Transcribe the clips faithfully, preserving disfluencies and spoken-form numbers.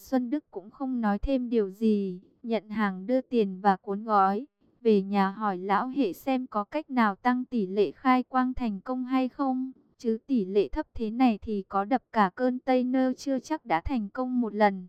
Xuân Đức cũng không nói thêm điều gì, nhận hàng đưa tiền và cuốn gói. Về nhà hỏi lão hệ xem có cách nào tăng tỷ lệ khai quang thành công hay không. Chứ tỷ lệ thấp thế này thì có đập cả container chưa chắc đã thành công một lần.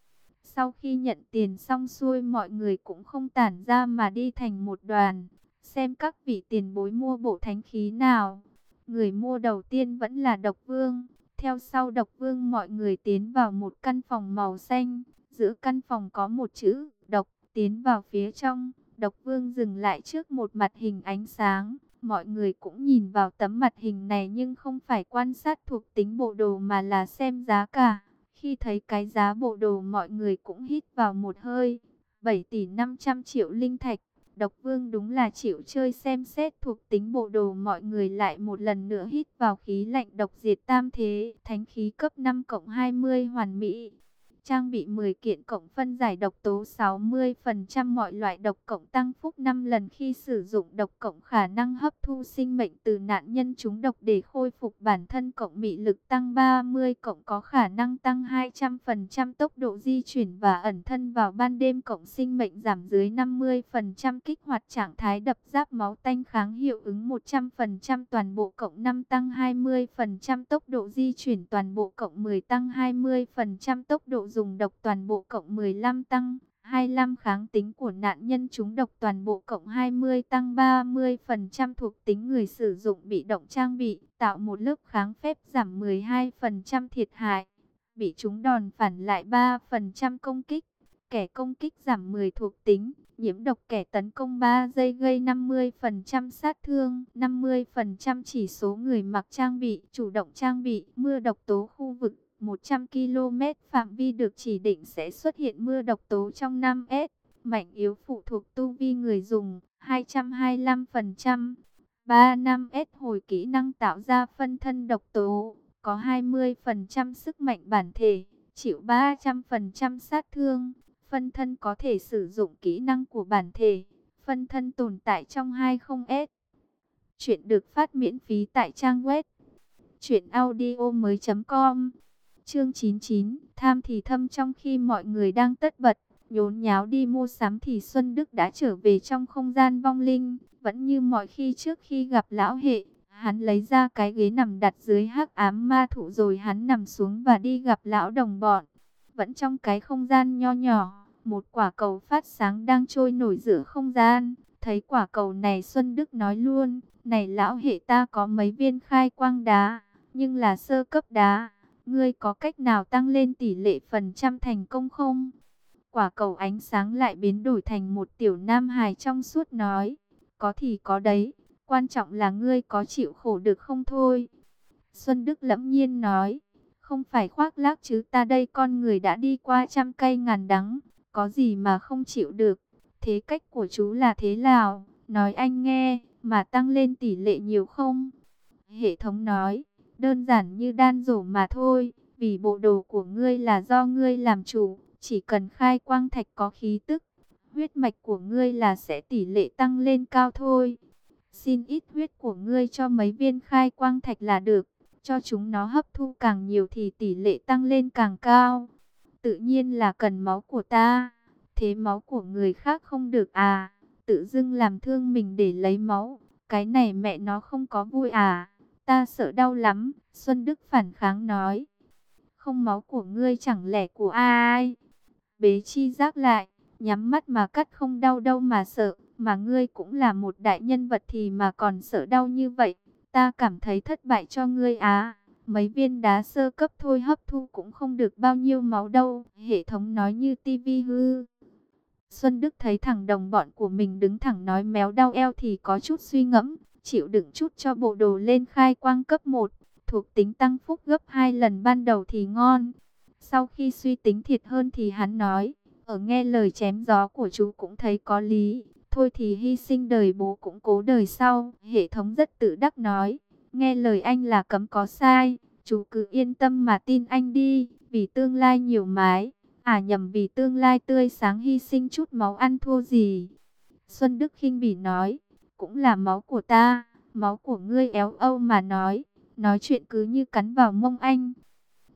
Sau khi nhận tiền xong xuôi, mọi người cũng không tản ra mà đi thành một đoàn, xem các vị tiền bối mua bộ thánh khí nào. Người mua đầu tiên vẫn là Độc Vương. Theo sau Độc Vương, mọi người tiến vào một căn phòng màu xanh. Giữa căn phòng có một chữ độc. Tiến vào phía trong, Độc Vương dừng lại trước một mặt hình ánh sáng. Mọi người cũng nhìn vào tấm mặt hình này nhưng không phải quan sát thuộc tính bộ đồ mà là xem giá cả. Khi thấy cái giá bộ đồ, mọi người cũng hít vào một hơi. bảy tỷ năm trăm triệu linh thạch. Độc Vương đúng là chịu chơi. Xem xét thuộc tính bộ đồ, mọi người lại một lần nữa hít vào khí lạnh. Độc diệt tam thế, thánh khí cấp năm cộng hai mươi hoàn mỹ. Trang bị mười kiện cộng phân giải độc tố sáu mươi phần trăm, mọi loại độc cộng tăng phúc năm lần khi sử dụng độc cộng khả năng hấp thu sinh mệnh từ nạn nhân trúng độc để khôi phục bản thân, cộng mị lực tăng ba mươi, cộng có khả năng tăng hai trăm phần trăm tốc độ di chuyển và ẩn thân vào ban đêm, cộng sinh mệnh giảm dưới năm mươi phần trăm, kích hoạt trạng thái đập giáp máu tanh kháng hiệu ứng một trăm phần trăm toàn bộ, cộng năm tăng hai mươi phần trăm tốc độ di chuyển toàn bộ, cộng mười tăng hai mươi phần trăm tốc độ dùng độc toàn bộ, cộng mười lăm tăng hai mươi lăm kháng tính của nạn nhân trúng độc toàn bộ, cộng hai mươi tăng ba mươi phần trăm thuộc tính người sử dụng bị động trang bị, tạo một lớp kháng phép giảm mười hai phần trăm thiệt hại, bị trúng đòn phản lại ba phần trăm công kích, kẻ công kích giảm mười thuộc tính, nhiễm độc kẻ tấn công ba giây gây năm mươi phần trăm sát thương, năm mươi phần trăm chỉ số người mặc trang bị, chủ động trang bị, mưa độc tố khu vực. một trăm ki lô mét phạm vi được chỉ định sẽ xuất hiện mưa độc tố trong năm S. Mạnh yếu phụ thuộc tu vi người dùng, hai trăm hai mươi lăm phần trăm. ba năm S hồi kỹ năng tạo ra phân thân độc tố, có hai mươi phần trăm sức mạnh bản thể, chịu ba trăm phần trăm sát thương. Phân thân có thể sử dụng kỹ năng của bản thể. Phân thân tồn tại trong hai mươi S. Chuyện được phát miễn phí tại trang web truyện audio mới chấm com. Chương chín mươi chín, tham thì thâm. Trong khi mọi người đang tất bật, nhốn nháo đi mua sắm thì Xuân Đức đã trở về trong không gian vong linh. Vẫn như mọi khi trước khi gặp lão hệ, hắn lấy ra cái ghế nằm đặt dưới hắc ám ma thụ rồi hắn nằm xuống và đi gặp lão đồng bọn. Vẫn trong cái không gian nho nhỏ, một quả cầu phát sáng đang trôi nổi giữa không gian. Thấy quả cầu này, Xuân Đức nói luôn, này lão hệ, ta có mấy viên khai quang đá, nhưng là sơ cấp đá. Ngươi có cách nào tăng lên tỷ lệ phần trăm thành công không? Quả cầu ánh sáng lại biến đổi thành một tiểu nam hài trong suốt nói, có thì có đấy, quan trọng là ngươi có chịu khổ được không thôi. Xuân Đức lẫm nhiên nói, không phải khoác lác chứ, ta đây con người đã đi qua trăm cây ngàn đắng, có gì mà không chịu được. Thế cách của chú là thế nào? Nói anh nghe, mà tăng lên tỷ lệ nhiều không? Hệ thống nói, đơn giản như đan rổ mà thôi, vì bộ đồ của ngươi là do ngươi làm chủ, chỉ cần khai quang thạch có khí tức, huyết mạch của ngươi là sẽ tỷ lệ tăng lên cao thôi. Xin ít huyết của ngươi cho mấy viên khai quang thạch là được, cho chúng nó hấp thu càng nhiều thì tỷ lệ tăng lên càng cao. Tự nhiên là cần máu của ta, thế máu của người khác không được à? Tự dưng làm thương mình để lấy máu, cái này mẹ nó không có vui à? Ta sợ đau lắm, Xuân Đức phản kháng nói. Không máu của ngươi chẳng lẽ của ai? Bế chi giác lại, nhắm mắt mà cắt không đau đâu mà sợ, mà ngươi cũng là một đại nhân vật thì mà còn sợ đau như vậy. Ta cảm thấy thất bại cho ngươi á. Mấy viên đá sơ cấp thôi hấp thu cũng không được bao nhiêu máu đâu. Hệ thống nói như tivi hư. Xuân Đức thấy thằng đồng bọn của mình đứng thẳng nói méo đau eo thì có chút suy ngẫm. Chịu đựng chút cho bộ đồ lên khai quang cấp một. Thuộc tính tăng phúc gấp hai lần ban đầu thì ngon. Sau khi suy tính thiệt hơn thì hắn nói, ở nghe lời chém gió của chú cũng thấy có lý. Thôi thì hy sinh đời bố cũng cố đời sau. Hệ thống rất tự đắc nói, nghe lời anh là cấm có sai. Chú cứ yên tâm mà tin anh đi, vì tương lai nhiều mái. À nhầm, vì tương lai tươi sáng hy sinh chút máu ăn thua gì. Xuân Đức khinh bỉ nói, cũng là máu của ta, máu của ngươi éo âu mà nói. Nói chuyện cứ như cắn vào mông anh.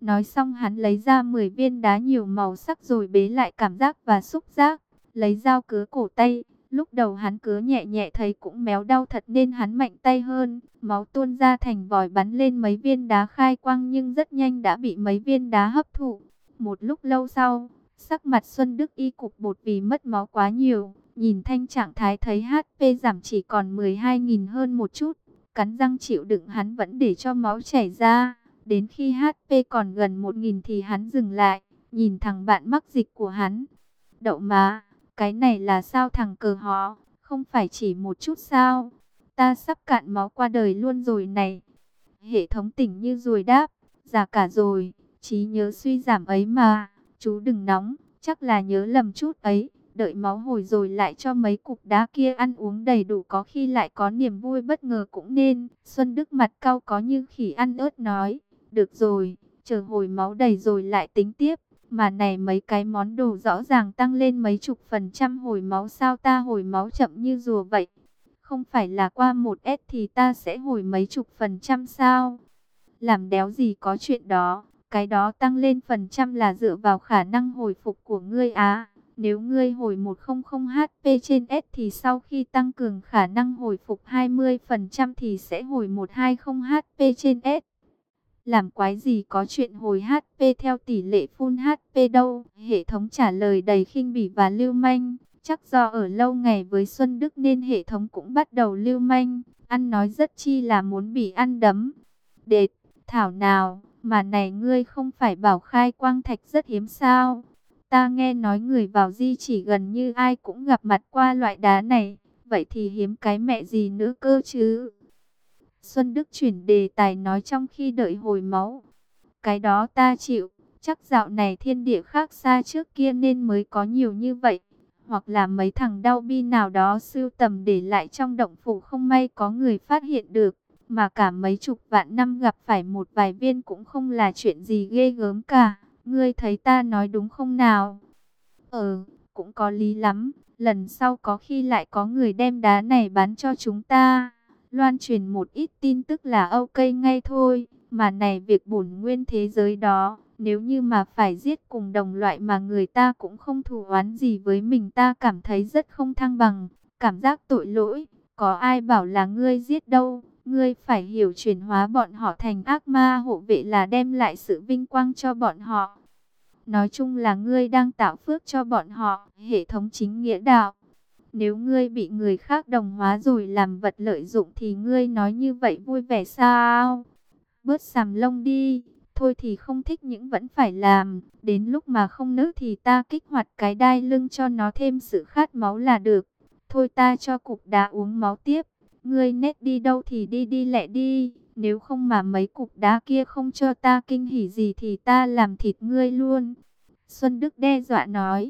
Nói xong hắn lấy ra mười viên đá nhiều màu sắc rồi bế lại cảm giác và xúc giác, lấy dao cứa cổ tay. Lúc đầu hắn cứa nhẹ nhẹ thấy cũng méo đau thật nên hắn mạnh tay hơn, máu tuôn ra thành vòi bắn lên mấy viên đá khai quang nhưng rất nhanh đã bị mấy viên đá hấp thụ. Một lúc lâu sau, sắc mặt Xuân Đức y cục bột vì mất máu quá nhiều, nhìn thanh trạng thái thấy hát pê giảm chỉ còn mười hai nghìn hơn một chút, cắn răng chịu đựng hắn vẫn để cho máu chảy ra. Đến khi hát pê còn gần một nghìn thì hắn dừng lại, nhìn thằng bạn mắc dịch của hắn. Đậu má, cái này là sao thằng cờ họ, không phải chỉ một chút sao? Ta sắp cạn máu qua đời luôn rồi này. Hệ thống tỉnh như ruồi đáp, già cả rồi, trí nhớ suy giảm ấy mà. Chú đừng nóng, chắc là nhớ lầm chút ấy. Đợi máu hồi rồi lại cho mấy cục đá kia ăn uống đầy đủ, có khi lại có niềm vui bất ngờ cũng nên. Xuân Đức mặt cau có như khỉ ăn ớt nói. Được rồi, chờ hồi máu đầy rồi lại tính tiếp. Mà này mấy cái món đồ rõ ràng tăng lên mấy chục phần trăm hồi máu, sao ta hồi máu chậm như rùa vậy? Không phải là qua một S thì ta sẽ hồi mấy chục phần trăm sao? Làm đéo gì có chuyện đó. Cái đó tăng lên phần trăm là dựa vào khả năng hồi phục của ngươi á. Nếu ngươi hồi một trăm H P trên S thì sau khi tăng cường khả năng hồi phục hai mươi phần trăm thì sẽ hồi một trăm hai mươi H P trên S. Làm quái gì có chuyện hồi hát pê theo tỷ lệ full hát pê đâu. Hệ thống trả lời đầy khinh bỉ và lưu manh. Chắc do ở lâu ngày với Xuân Đức nên hệ thống cũng bắt đầu lưu manh. Ăn nói rất chi là muốn bị ăn đấm. Đệt, thảo nào, mà này ngươi không phải bảo khai quang thạch rất hiếm sao? Ta nghe nói người vào di chỉ gần như ai cũng gặp mặt qua loại đá này. Vậy thì hiếm cái mẹ gì nữa cơ chứ? Xuân Đức chuyển đề tài nói trong khi đợi hồi máu. Cái đó ta chịu, chắc dạo này thiên địa khác xa trước kia nên mới có nhiều như vậy. Hoặc là mấy thằng đau bi nào đó sưu tầm để lại trong động phủ không may có người phát hiện được. Mà cả mấy chục vạn năm gặp phải một vài viên cũng không là chuyện gì ghê gớm cả. Ngươi thấy ta nói đúng không nào? Ờ, cũng có lý lắm. Lần sau có khi lại có người đem đá này bán cho chúng ta. Loan truyền một ít tin tức là ok ngay thôi. Mà này việc bổn nguyên thế giới đó, nếu như mà phải giết cùng đồng loại mà người ta cũng không thù oán gì với mình, ta cảm thấy rất không thăng bằng, cảm giác tội lỗi. Có ai bảo là ngươi giết đâu, ngươi phải hiểu chuyển hóa bọn họ thành ác ma hộ vệ là đem lại sự vinh quang cho bọn họ. Nói chung là ngươi đang tạo phước cho bọn họ, hệ thống chính nghĩa đạo. Nếu ngươi bị người khác đồng hóa rồi làm vật lợi dụng thì ngươi nói như vậy vui vẻ sao? Bớt xàm lông đi, thôi thì không thích những vẫn phải làm. Đến lúc mà không nỡ thì ta kích hoạt cái đai lưng cho nó thêm sự khát máu là được. Thôi ta cho cục đá uống máu tiếp. Ngươi nét đi đâu thì đi đi lẹ đi. Nếu không mà mấy cục đá kia không cho ta kinh hỉ gì thì ta làm thịt ngươi luôn. Xuân Đức đe dọa nói.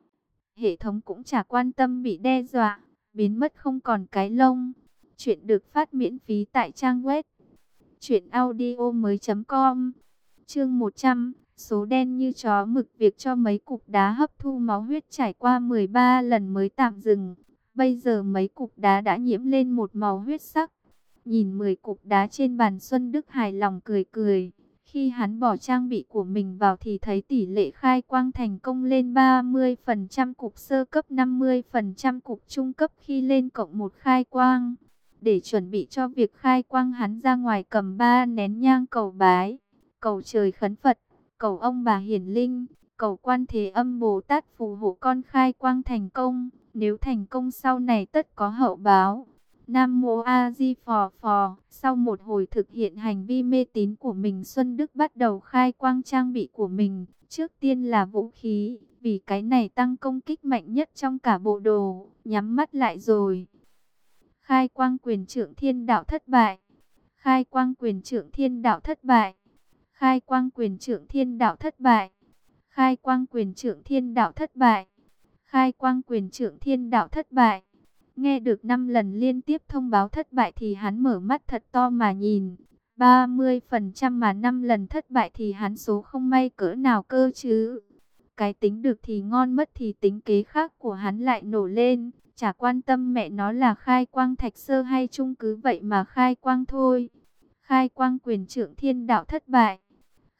Hệ thống cũng chả quan tâm bị đe dọa, biến mất không còn cái lông. Chuyện được phát miễn phí tại trang web truyện audio mới chấm com. Chương một trăm, số đen như chó mực. Việc cho mấy cục đá hấp thu máu huyết trải qua mười ba lần mới tạm dừng. Bây giờ mấy cục đá đã nhiễm lên một màu huyết sắc. Nhìn mười cục đá trên bàn, Xuân Đức hài lòng cười cười. Khi hắn bỏ trang bị của mình vào thì thấy tỷ lệ khai quang thành công lên ba mươi phần trăm cục sơ cấp, năm mươi phần trăm cục trung cấp khi lên cộng một khai quang. Để chuẩn bị cho việc khai quang, hắn ra ngoài cầm ba nén nhang cầu bái, cầu trời khấn Phật, cầu ông bà hiển linh, cầu Quan Thế Âm Bồ Tát phù hộ con khai quang thành công. Nếu thành công sau này tất có hậu báo. Nam Mô A Di Phò Phò. Sau một hồi thực hiện hành vi mê tín của mình, Xuân Đức bắt đầu khai quang trang bị của mình. Trước tiên là vũ khí, vì cái này tăng công kích mạnh nhất trong cả bộ đồ. Nhắm mắt lại rồi. Khai quang quyền trượng thiên đạo thất bại. Khai quang quyền trượng thiên đạo thất bại. Khai quang quyền trượng thiên đạo thất bại. Khai quang quyền trượng thiên đạo thất bại. Khai quang quyền trượng thiên đạo thất bại. Nghe được năm lần liên tiếp thông báo thất bại thì hắn mở mắt thật to mà nhìn. ba mươi phần trăm mà năm lần thất bại thì hắn số không may cỡ nào cơ chứ. Cái tính được thì ngon, mất thì tính kế khác của hắn lại nổ lên. Chả quan tâm mẹ nó là khai quang thạch sơ hay trung, cứ vậy mà khai quang thôi. Khai quang quyền trượng thiên đạo thất bại.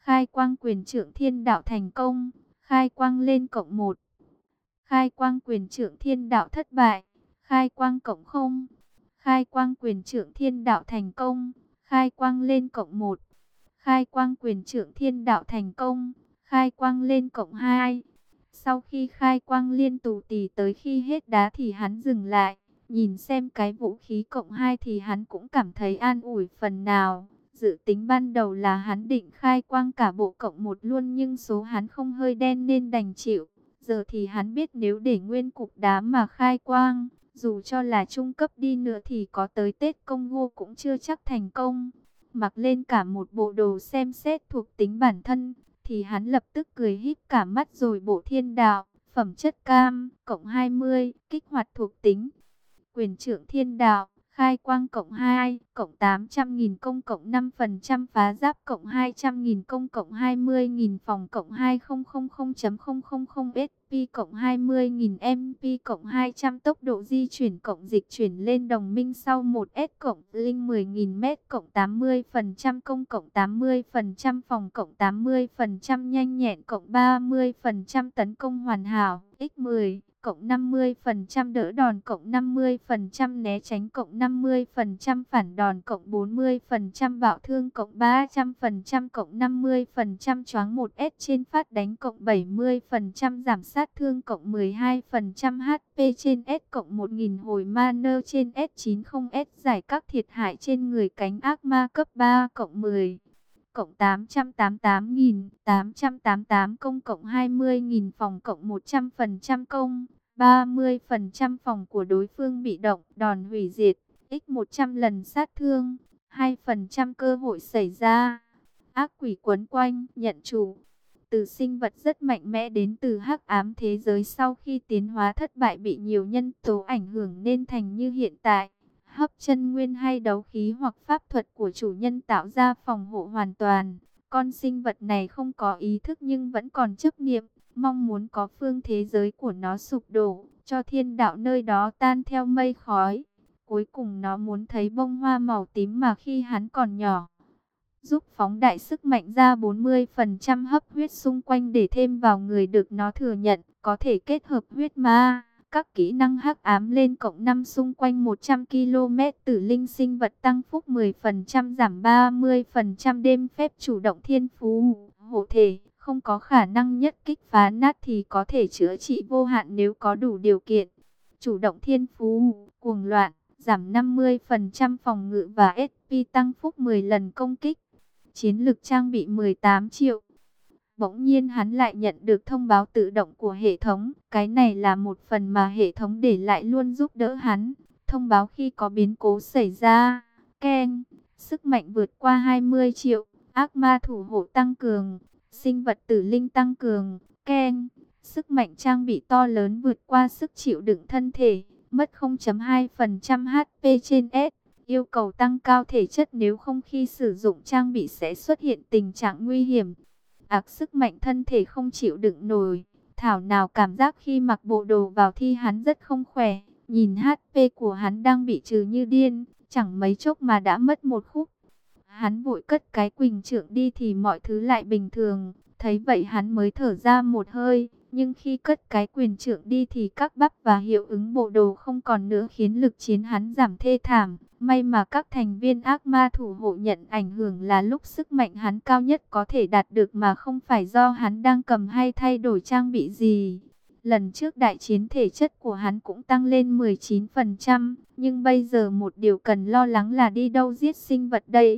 khai quang quyền trượng thiên đạo thành công, khai quang lên cộng một, khai quang quyền trượng thiên đạo thất bại, khai quang cộng không, khai quang quyền trượng thiên đạo thành công, khai quang lên cộng một, khai quang quyền trượng thiên đạo thành công, khai quang lên cộng hai. Sau khi khai quang liên tù tì tới khi hết đá thì hắn dừng lại, nhìn xem cái vũ khí cộng hai thì hắn cũng cảm thấy an ủi phần nào. Dự tính ban đầu là hắn định khai quang cả bộ cộng một luôn, nhưng số hắn không hơi đen nên đành chịu. Giờ thì hắn biết nếu để nguyên cục đá mà khai quang, dù cho là trung cấp đi nữa thì có tới Tết Công Ngô cũng chưa chắc thành công. Mặc lên cả một bộ đồ xem xét thuộc tính bản thân, thì hắn lập tức cười híp cả mắt rồi bổ thiên đạo, phẩm chất cam, cộng hai mươi, kích hoạt thuộc tính. Quyền trượng thiên đạo, khai quang cộng hai, cộng tám trăm nghìn công cộng năm phần trăm phá giáp cộng hai trăm nghìn công cộng hai mươi nghìn phòng cộng hai nghìn không trăm ét pê cộng hai mươi nghìn em pê cộng hai trăm tốc độ di chuyển cộng dịch chuyển lên đồng minh sau một S cộng linh mười nghìn mét cộng tám mươi phần trăm công cộng tám mươi phần trăm phòng cộng tám mươi phần trăm nhanh nhẹn cộng ba mươi phần trăm tấn công hoàn hảo x mười cộng năm mươi phần trăm đỡ đòn cộng năm mươi phần trăm né tránh cộng năm mươi phần trăm phản đòn cộng bốn mươi phần trăm bạo thương cộng ba trăm phần trăm cộng năm mươi phần trăm choáng một S trên phát đánh cộng bảy mươi phần trăm giảm sát thương cộng mười hai phần trăm hát pê trên S cộng một nghìn hồi mana trên S chín mươi S giải các thiệt hại trên người cánh ác ma cấp ba cộng mười. Cộng tám trăm tám mươi tám nghìn tám trăm tám mươi tám công cộng hai mươi nghìn phòng cộng một trăm phần trăm công, ba mươi phần trăm phòng của đối phương bị động, đòn hủy diệt, x một trăm lần sát thương, hai phần trăm cơ hội xảy ra. Ác quỷ quấn quanh, nhận chủ. Từ sinh vật rất mạnh mẽ đến từ hắc ám thế giới sau khi tiến hóa thất bại bị nhiều nhân tố ảnh hưởng nên thành như hiện tại. Hấp chân nguyên hay đấu khí hoặc pháp thuật của chủ nhân tạo ra phòng hộ hoàn toàn. Con sinh vật này không có ý thức nhưng vẫn còn chấp niệm, mong muốn có phương thế giới của nó sụp đổ, cho thiên đạo nơi đó tan theo mây khói. Cuối cùng nó muốn thấy bông hoa màu tím mà khi hắn còn nhỏ. Giúp phóng đại sức mạnh ra bốn mươi phần trăm hấp huyết xung quanh để thêm vào người được nó thừa nhận, có thể kết hợp huyết ma. Các kỹ năng hắc ám lên cộng năm xung quanh một trăm ki lô mét tử linh sinh vật tăng phúc mười phần trăm giảm ba mươi phần trăm đêm phép chủ động thiên phú, hộ thể, không có khả năng nhất kích phá nát thì có thể chữa trị vô hạn nếu có đủ điều kiện. Chủ động thiên phú, cuồng loạn, giảm năm mươi phần trăm phòng ngự và ét pê tăng phúc mười lần công kích. Chiến lực trang bị mười tám triệu. Bỗng nhiên hắn lại nhận được thông báo tự động của hệ thống. Cái này là một phần mà hệ thống để lại luôn giúp đỡ hắn. Thông báo khi có biến cố xảy ra. Keng, sức mạnh vượt qua hai mươi triệu. Ác ma thủ hộ tăng cường. Sinh vật tử linh tăng cường. Keng, sức mạnh trang bị to lớn vượt qua sức chịu đựng thân thể. Mất không phẩy hai phần trăm hát pê trên S. Yêu cầu tăng cao thể chất nếu không khi sử dụng trang bị sẽ xuất hiện tình trạng nguy hiểm. Ác sức mạnh thân thể không chịu đựng nổi. Thảo nào cảm giác khi mặc bộ đồ vào thi hắn rất không khỏe. Nhìn hát pê của hắn đang bị trừ như điên. Chẳng mấy chốc mà đã mất một khúc. Hắn vội cất cái quỳnh trượng đi thì mọi thứ lại bình thường. Thấy vậy hắn mới thở ra một hơi. Nhưng khi cất cái quyền trượng đi thì các bắp và hiệu ứng bộ đồ không còn nữa khiến lực chiến hắn giảm thê thảm. May mà các thành viên ác ma thủ hộ nhận ảnh hưởng là lúc sức mạnh hắn cao nhất có thể đạt được mà không phải do hắn đang cầm hay thay đổi trang bị gì. Lần trước đại chiến thể chất của hắn cũng tăng lên mười chín phần trăm, nhưng bây giờ một điều cần lo lắng là đi đâu giết sinh vật đây.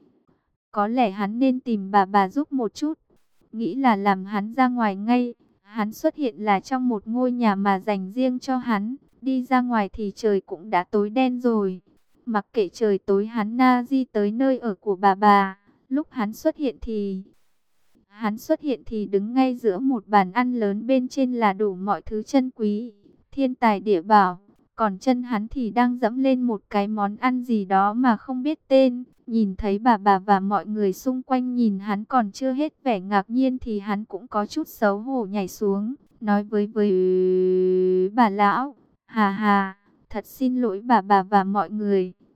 Có lẽ hắn nên tìm bà bà giúp một chút. Nghĩ là làm hắn ra ngoài ngay. Hắn xuất hiện là trong một ngôi nhà mà dành riêng cho hắn. Đi ra ngoài thì trời cũng đã tối đen rồi. Mặc kệ trời tối hắn na di tới nơi ở của bà bà. Lúc hắn xuất hiện thì... Hắn xuất hiện thì đứng ngay giữa một bàn ăn lớn, bên trên là đủ mọi thứ chân quý, thiên tài địa bảo. Còn chân hắn thì đang dẫm lên một cái món ăn gì đó mà không biết tên. Nhìn thấy bà bà và mọi người xung quanh nhìn hắn còn chưa hết vẻ ngạc nhiên thì hắn cũng có chút xấu hổ nhảy xuống. Nói với với bà lão, hà hà, thật xin lỗi bà bà và mọi người.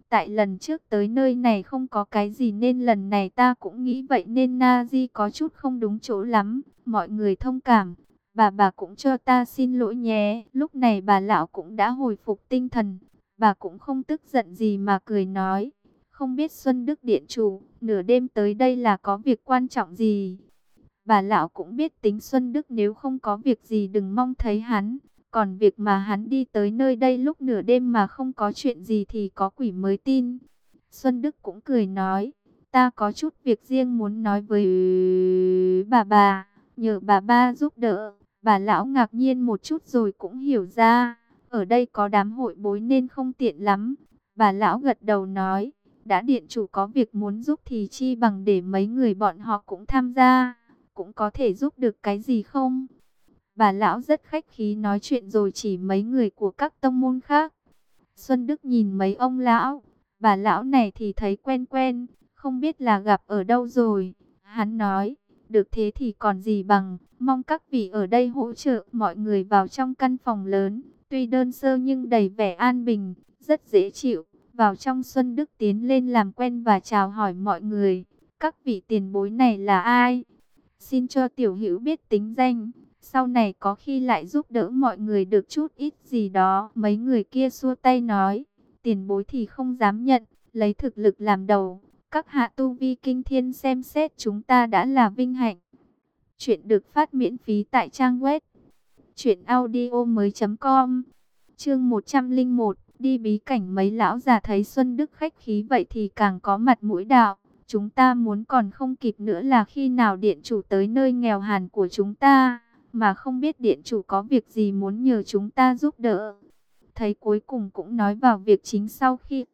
Tại lần trước tới nơi này không có cái gì nên lần này ta cũng nghĩ vậy nên Na Di có chút không đúng chỗ lắm. Mọi người thông cảm, bà bà cũng cho ta xin lỗi nhé. Lúc này bà lão cũng đã hồi phục tinh thần, bà cũng không tức giận gì mà cười nói. Không biết Xuân Đức Điện Chủ, nửa đêm tới đây là có việc quan trọng gì? Bà lão cũng biết tính Xuân Đức nếu không có việc gì đừng mong thấy hắn. Còn việc mà hắn đi tới nơi đây lúc nửa đêm mà không có chuyện gì thì có quỷ mới tin. Xuân Đức cũng cười nói, ta có chút việc riêng muốn nói với bà bà, nhờ bà ba giúp đỡ. Bà lão ngạc nhiên một chút rồi cũng hiểu ra, ở đây có đám hội bối nên không tiện lắm. Bà lão gật đầu nói, đã điện chủ có việc muốn giúp thì chi bằng để mấy người bọn họ cũng tham gia, cũng có thể giúp được cái gì không? Bà lão rất khách khí nói chuyện rồi chỉ mấy người của các tông môn khác. Xuân Đức nhìn mấy ông lão, bà lão này thì thấy quen quen, không biết là gặp ở đâu rồi. Hắn nói, được thế thì còn gì bằng, mong các vị ở đây hỗ trợ. Mọi người vào trong căn phòng lớn, tuy đơn sơ nhưng đầy vẻ an bình, rất dễ chịu. Vào trong Xuân Đức tiến lên làm quen và chào hỏi mọi người. Các vị tiền bối này là ai? Xin cho tiểu hữu biết tính danh, sau này có khi lại giúp đỡ mọi người được chút ít gì đó. Mấy người kia xua tay nói, tiền bối thì không dám nhận, lấy thực lực làm đầu. Các hạ tu vi kinh thiên xem xét chúng ta đã là vinh hạnh. Chuyện được phát miễn phí tại trang web truyện audio mới chấm com. Chương một trăm lẻ một, đi bí cảnh. Mấy lão già thấy Xuân Đức khách khí vậy thì càng có mặt mũi đạo. Chúng ta muốn còn không kịp nữa là khi nào điện chủ tới nơi nghèo hàn của chúng ta, mà không biết điện chủ có việc gì muốn nhờ chúng ta giúp đỡ. Thấy cuối cùng cũng nói vào việc chính. Sau khi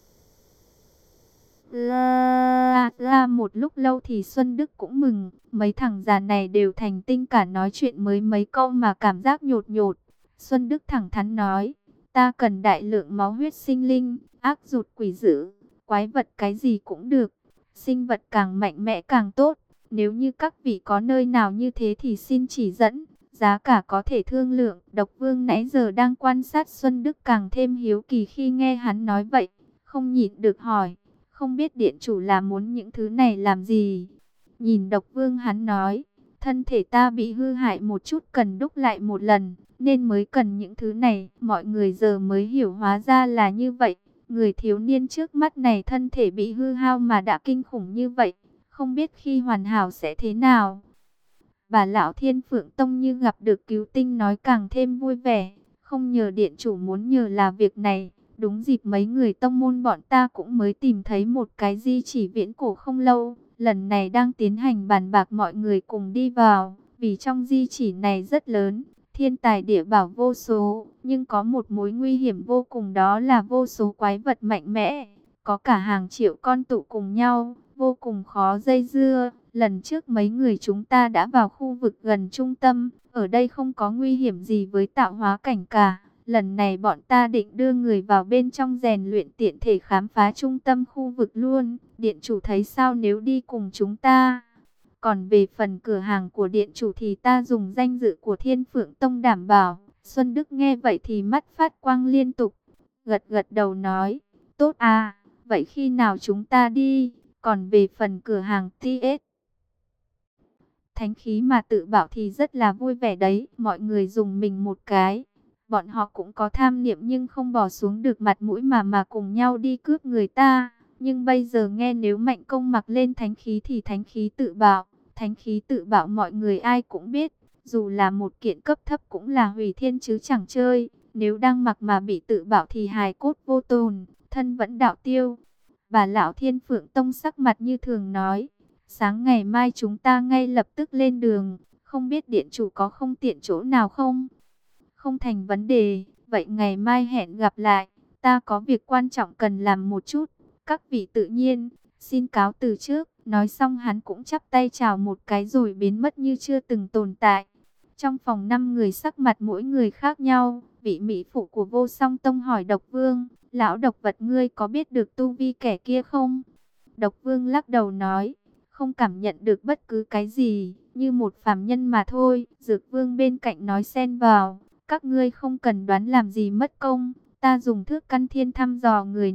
la la một lúc lâu thì Xuân Đức cũng mừng, mấy thằng già này đều thành tinh cả, nói chuyện mới mấy câu mà cảm giác nhột nhột. Xuân Đức thẳng thắn nói, ta cần đại lượng máu huyết sinh linh, ác rụt quỷ dữ, quái vật cái gì cũng được. Sinh vật càng mạnh mẽ càng tốt. Nếu như các vị có nơi nào như thế thì xin chỉ dẫn. Giá cả có thể thương lượng. Độc Vương nãy giờ đang quan sát Xuân Đức càng thêm hiếu kỳ khi nghe hắn nói vậy. Không nhịn được hỏi. Không biết điện chủ là muốn những thứ này làm gì? Nhìn Độc Vương hắn nói. Thân thể ta bị hư hại một chút cần đúc lại một lần. Nên mới cần những thứ này. Mọi người giờ mới hiểu hóa ra là như vậy. Người thiếu niên trước mắt này thân thể bị hư hao mà đã kinh khủng như vậy, không biết khi hoàn hảo sẽ thế nào. Bà lão Thiên Phượng Tông như gặp được cứu tinh nói càng thêm vui vẻ, không nhờ điện chủ muốn nhờ là việc này. Đúng dịp mấy người tông môn bọn ta cũng mới tìm thấy một cái di chỉ viễn cổ không lâu, lần này đang tiến hành bàn bạc mọi người cùng đi vào, vì trong di chỉ này rất lớn. Thiên tài địa bảo vô số, nhưng có một mối nguy hiểm vô cùng, đó là vô số quái vật mạnh mẽ, có cả hàng triệu con tụ cùng nhau, vô cùng khó dây dưa. Lần trước mấy người chúng ta đã vào khu vực gần trung tâm, ở đây không có nguy hiểm gì với tạo hóa cảnh cả. Lần này bọn ta định đưa người vào bên trong rèn luyện tiện thể khám phá trung tâm khu vực luôn. Điện chủ thấy sao nếu đi cùng chúng ta? Còn về phần cửa hàng của điện chủ thì ta dùng danh dự của Thiên Phượng Tông đảm bảo. Xuân Đức nghe vậy thì mắt phát quang liên tục, gật gật đầu nói, tốt à, vậy khi nào chúng ta đi? Còn về phần cửa hàng tê ét thánh khí mà tự bảo thì rất là vui vẻ đấy. Mọi người dùng mình một cái. Bọn họ cũng có tham niệm nhưng không bỏ xuống được mặt mũi mà mà cùng nhau đi cướp người ta. Nhưng bây giờ nghe nếu Mạnh Công mặc lên thánh khí thì thánh khí tự bảo. Thánh khí tự bảo mọi người ai cũng biết, dù là một kiện cấp thấp cũng là hủy thiên chứ chẳng chơi. Nếu đang mặc mà bị tự bảo thì hài cốt vô tồn, thân vẫn đạo tiêu. Bà lão Thiên Phượng Tông sắc mặt như thường nói, sáng ngày mai chúng ta ngay lập tức lên đường, không biết điện chủ có không tiện chỗ nào không? Không thành vấn đề, vậy ngày mai hẹn gặp lại, ta có việc quan trọng cần làm một chút, các vị tự nhiên, xin cáo từ trước. Nói xong hắn cũng chắp tay chào một cái rồi biến mất như chưa từng tồn tại. Trong phòng năm người sắc mặt mỗi người khác nhau, vị mỹ phụ của Vô Song Tông hỏi Độc Vương, lão độc vật ngươi có biết được tu vi kẻ kia không? Độc Vương lắc đầu nói, không cảm nhận được bất cứ cái gì, như một phàm nhân mà thôi. Dược Vương bên cạnh nói xen vào, các ngươi không cần đoán làm gì mất công, ta dùng thước căn thiên thăm dò người nọ,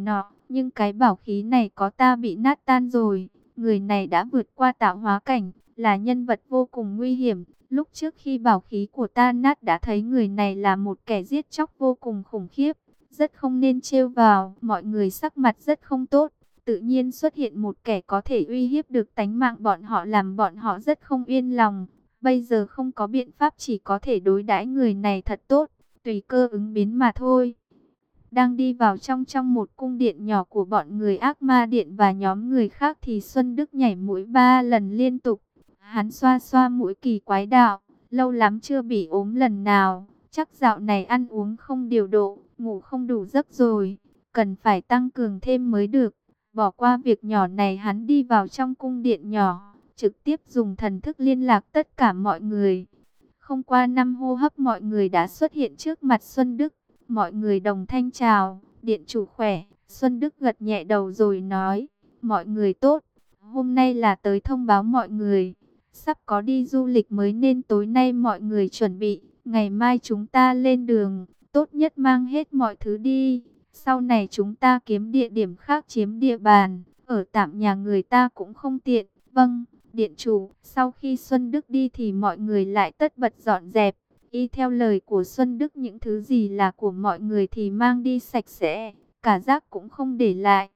nhưng cái bảo khí này có ta bị nát tan rồi. Người này đã vượt qua tạo hóa cảnh, là nhân vật vô cùng nguy hiểm. Lúc trước khi bảo khí của ta nát đã thấy người này là một kẻ giết chóc vô cùng khủng khiếp, rất không nên trêu vào. Mọi người sắc mặt rất không tốt, tự nhiên xuất hiện một kẻ có thể uy hiếp được tánh mạng bọn họ, làm bọn họ rất không yên lòng. Bây giờ không có biện pháp, chỉ có thể đối đãi người này thật tốt, tùy cơ ứng biến mà thôi. Đang đi vào trong trong một cung điện nhỏ của bọn người ác ma điện và nhóm người khác thì Xuân Đức nhảy mũi ba lần liên tục. Hắn xoa xoa mũi, kỳ quái đạo, lâu lắm chưa bị ốm lần nào, chắc dạo này ăn uống không điều độ, ngủ không đủ giấc rồi, cần phải tăng cường thêm mới được. Bỏ qua việc nhỏ này, hắn đi vào trong cung điện nhỏ, trực tiếp dùng thần thức liên lạc tất cả mọi người. Không qua năm hô hấp, mọi người đã xuất hiện trước mặt Xuân Đức. Mọi người đồng thanh chào, điện chủ khỏe. Xuân Đức gật nhẹ đầu rồi nói, mọi người tốt. Hôm nay là tới thông báo mọi người, sắp có đi du lịch mới nên tối nay mọi người chuẩn bị. Ngày mai chúng ta lên đường, tốt nhất mang hết mọi thứ đi. Sau này chúng ta kiếm địa điểm khác chiếm địa bàn, ở tạm nhà người ta cũng không tiện. Vâng, điện chủ. Sau khi Xuân Đức đi thì mọi người lại tất bật dọn dẹp. Y theo lời của Xuân Đức, những thứ gì là của mọi người thì mang đi sạch sẽ, cả rác cũng không để lại.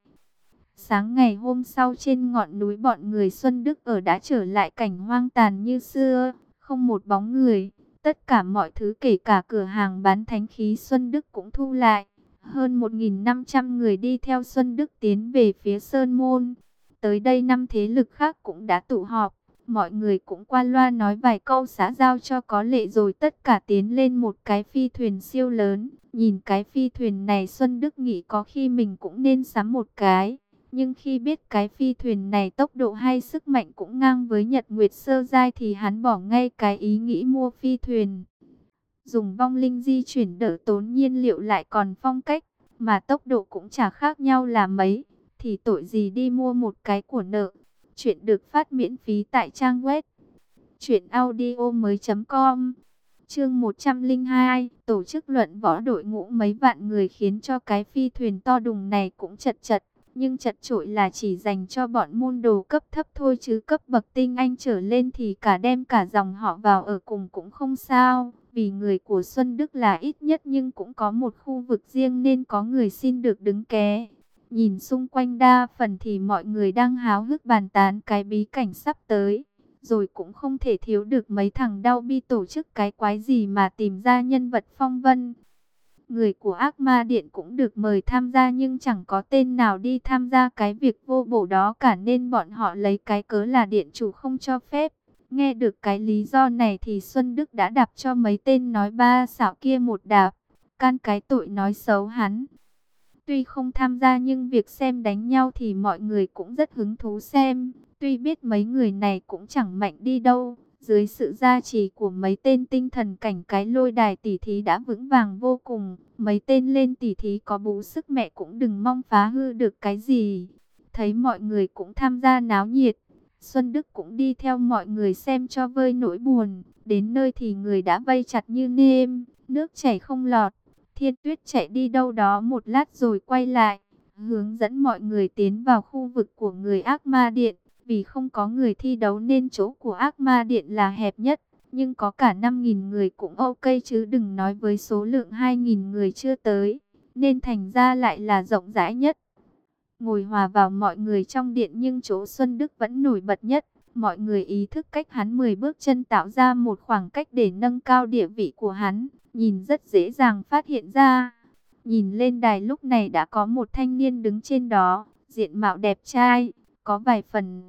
Sáng ngày hôm sau, trên ngọn núi bọn người Xuân Đức ở đã trở lại cảnh hoang tàn như xưa, không một bóng người. Tất cả mọi thứ kể cả cửa hàng bán thánh khí Xuân Đức cũng thu lại. Hơn một nghìn năm trăm người đi theo Xuân Đức tiến về phía Sơn Môn. Tới đây năm thế lực khác cũng đã tụ họp. Mọi người cũng qua loa nói vài câu xã giao cho có lệ, rồi tất cả tiến lên một cái phi thuyền siêu lớn. Nhìn cái phi thuyền này, Xuân Đức nghĩ có khi mình cũng nên sắm một cái. Nhưng khi biết cái phi thuyền này tốc độ hay sức mạnh cũng ngang với Nhật Nguyệt Sơ Giai thì hắn bỏ ngay cái ý nghĩ mua phi thuyền. Dùng vong linh di chuyển đỡ tốn nhiên liệu lại còn phong cách, mà tốc độ cũng chả khác nhau là mấy, thì tội gì đi mua một cái của nợ. Chuyện được phát miễn phí tại trang web truyện audio mới chấm com. Chương một trăm lẻ hai, tổ chức luận võ đội ngũ mấy vạn người khiến cho cái phi thuyền to đùng này cũng chật chật. Nhưng chật chội là chỉ dành cho bọn môn đồ cấp thấp thôi, chứ cấp bậc tinh anh trở lên thì cả đem cả dòng họ vào ở cùng cũng không sao. Vì người của Xuân Đức là ít nhất nhưng cũng có một khu vực riêng nên có người xin được đứng ké. Nhìn xung quanh đa phần thì mọi người đang háo hức bàn tán cái bí cảnh sắp tới. Rồi cũng không thể thiếu được mấy thằng đau bi tổ chức cái quái gì mà tìm ra nhân vật phong vân. Người của ác ma điện cũng được mời tham gia nhưng chẳng có tên nào đi tham gia cái việc vô bổ đó cả, nên bọn họ lấy cái cớ là điện chủ không cho phép. Nghe được cái lý do này thì Xuân Đức đã đạp cho mấy tên nói ba xạo kia một đạp, can cái tội nói xấu hắn. Tuy không tham gia nhưng việc xem đánh nhau thì mọi người cũng rất hứng thú xem. Tuy biết mấy người này cũng chẳng mạnh đi đâu, dưới sự gia trì của mấy tên tinh thần cảnh, cái lôi đài tỉ thí đã vững vàng vô cùng. Mấy tên lên tỉ thí có bú sức mẹ cũng đừng mong phá hư được cái gì. Thấy mọi người cũng tham gia náo nhiệt, Xuân Đức cũng đi theo mọi người xem cho vơi nỗi buồn. Đến nơi thì người đã vây chặt như nêm, nước chảy không lọt. Thiên Tuyết chạy đi đâu đó một lát rồi quay lại, hướng dẫn mọi người tiến vào khu vực của người ác ma điện. Vì không có người thi đấu nên chỗ của ác ma điện là hẹp nhất, nhưng có cả năm nghìn người cũng ok, chứ đừng nói với số lượng hai nghìn người chưa tới, nên thành ra lại là rộng rãi nhất. Ngồi hòa vào mọi người trong điện nhưng chỗ Xuân Đức vẫn nổi bật nhất. Mọi người ý thức cách hắn mười bước chân tạo ra một khoảng cách để nâng cao địa vị của hắn, nhìn rất dễ dàng phát hiện ra. Nhìn lên đài lúc này đã có một thanh niên đứng trên đó, diện mạo đẹp trai, có vài phần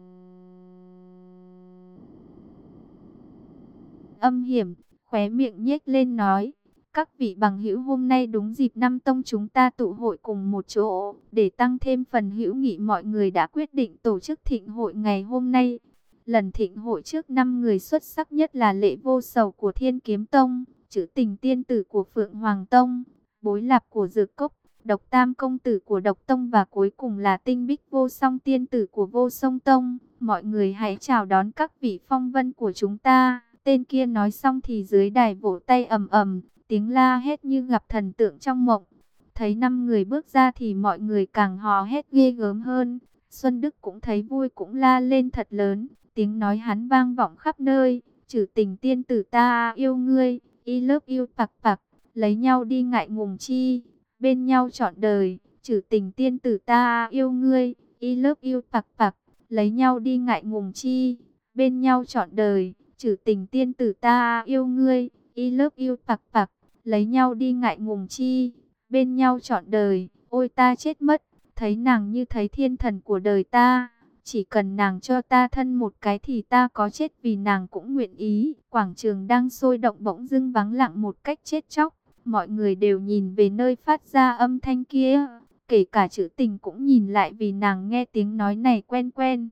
âm hiểm, khóe miệng nhếch lên nói: các vị bằng hữu, hôm nay đúng dịp năm tông chúng ta tụ hội cùng một chỗ, để tăng thêm phần hữu nghị, mọi người đã quyết định tổ chức thịnh hội ngày hôm nay. Lần thịnh hội trước, năm người xuất sắc nhất là Lệ Vô Sầu của Thiên Kiếm Tông, Trữ Tình Tiên Tử của Phượng Hoàng Tông, Bối Lạp của Dược Cốc, Độc Tam Công Tử của Độc Tông và cuối cùng là Tinh Bích Vô Song Tiên Tử của Vô Song Tông. Mọi người hãy chào đón các vị phong vân của chúng ta. Tên kia nói xong thì dưới đài vỗ tay ầm ầm, tiếng la hét như gặp thần tượng trong mộng. Thấy năm người bước ra thì mọi người càng hò hét ghê gớm hơn. Xuân Đức cũng thấy vui cũng la lên thật lớn. Tiếng nói hắn vang vọng khắp nơi. Trừ tình tiên tử ta yêu ngươi, I love you pặc pặc. Lấy nhau đi ngại ngùng chi, bên nhau trọn đời. Trừ tình tiên tử ta yêu ngươi, I love you pặc pặc. Lấy nhau đi ngại ngùng chi, bên nhau trọn đời. Trừ tình tiên tử ta yêu ngươi, I love you pặc pặc. Lấy nhau đi ngại ngùng chi, bên nhau trọn đời. Ôi ta chết mất, thấy nàng như thấy thiên thần của đời ta. Chỉ cần nàng cho ta thân một cái thì ta có chết vì nàng cũng nguyện ý. Quảng trường đang sôi động bỗng dưng vắng lặng một cách chết chóc. Mọi người đều nhìn về nơi phát ra âm thanh kia. Kể cả Trữ Tình cũng nhìn lại vì nàng nghe tiếng nói này quen quen.